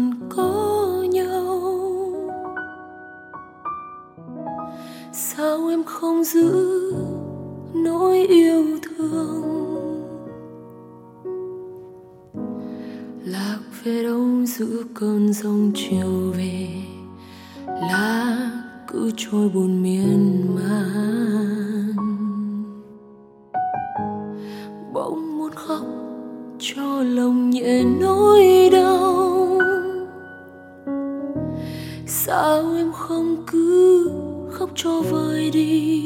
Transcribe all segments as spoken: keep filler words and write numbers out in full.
còn có nhau. Sao em không giữ nỗi yêu thương, lạc về đâu giữa cơn giông chiều về, lá cứ trôi buồn miên man. Bỗng muốn khóc cho lòng nhẹ nỗi đau, sao em không cứ khóc cho vơi đi.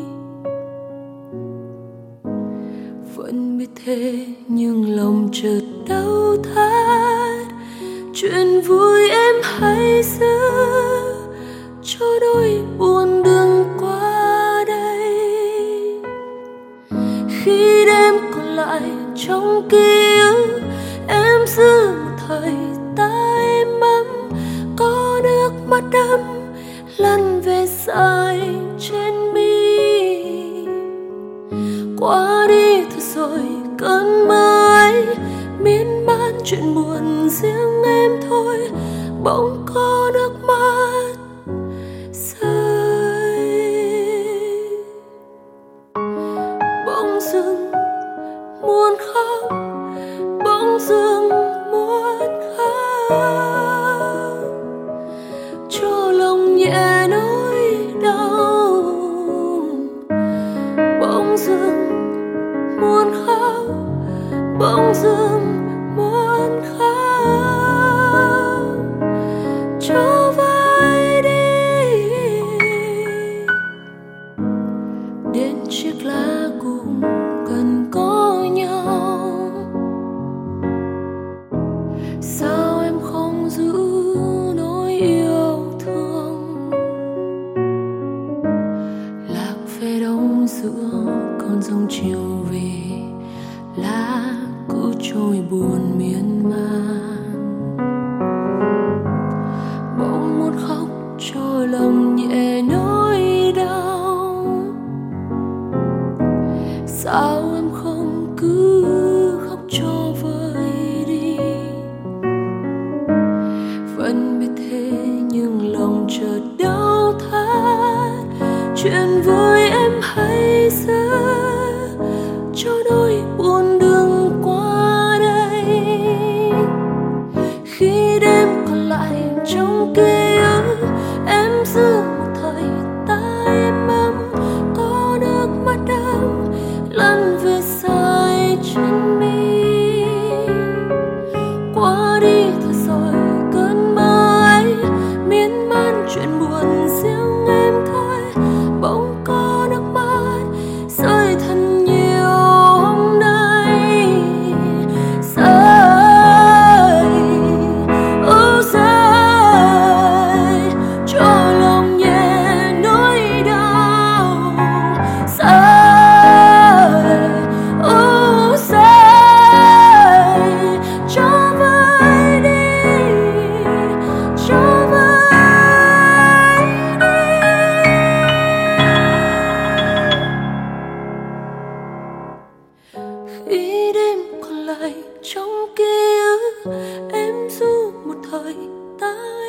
Vẫn biết thế nhưng lòng chợt đau thắt, chuyện vui em hãy giữ cho đôi buồn đừng qua đây. Khi đêm còn lại trong ký ức, em giữ một thời ta êm ấm, có nước mắt đẫm lăn về dài trên mi. Qua đi thật rồi cơn mơ ấy, miên man chuyện buồn riêng em thôi. Bỗng có nước mắt rơi, bỗng dưng muốn khóc, bỗng dưng muốn khóc cho lòng nhẹ nỗi đau. Bỗng dưng muốn khóc, bỗng dưng muốn khóc cho vơi đi. Đến chiếc lá cùng cần có nhau, sao em không giữ nỗi yêu thương, lạc về đâu giữa con giông chiều về, lá cứ trôi buồn miên man. Bỗng muốn khóc cho lòng nhẹ nỗi đau, sao em không cứ khóc cho vơi đi. Vẫn biết thế nhưng lòng chợt đau thắt, chuyện vui em hãy giữ cho đôi buồn đừng qua đây. Khi đêm còn lại trong ký ức, em giữ một thời ta êm ấm, có nước mắt đẫm lăn về dài chân mi. Qua đi thật rồi cơn mơ ấy, miên man chuyện buồn riêng em thôi. Bỗng có nước mắt rơi thật nhiều hôm nay, rơi, ô rơi cho lòng nhẹ nỗi đau, rơi, ô rơi cho vơi đi, cho vơi đi. Khi đêm còn lại trong ký ức, em giữ một thời ta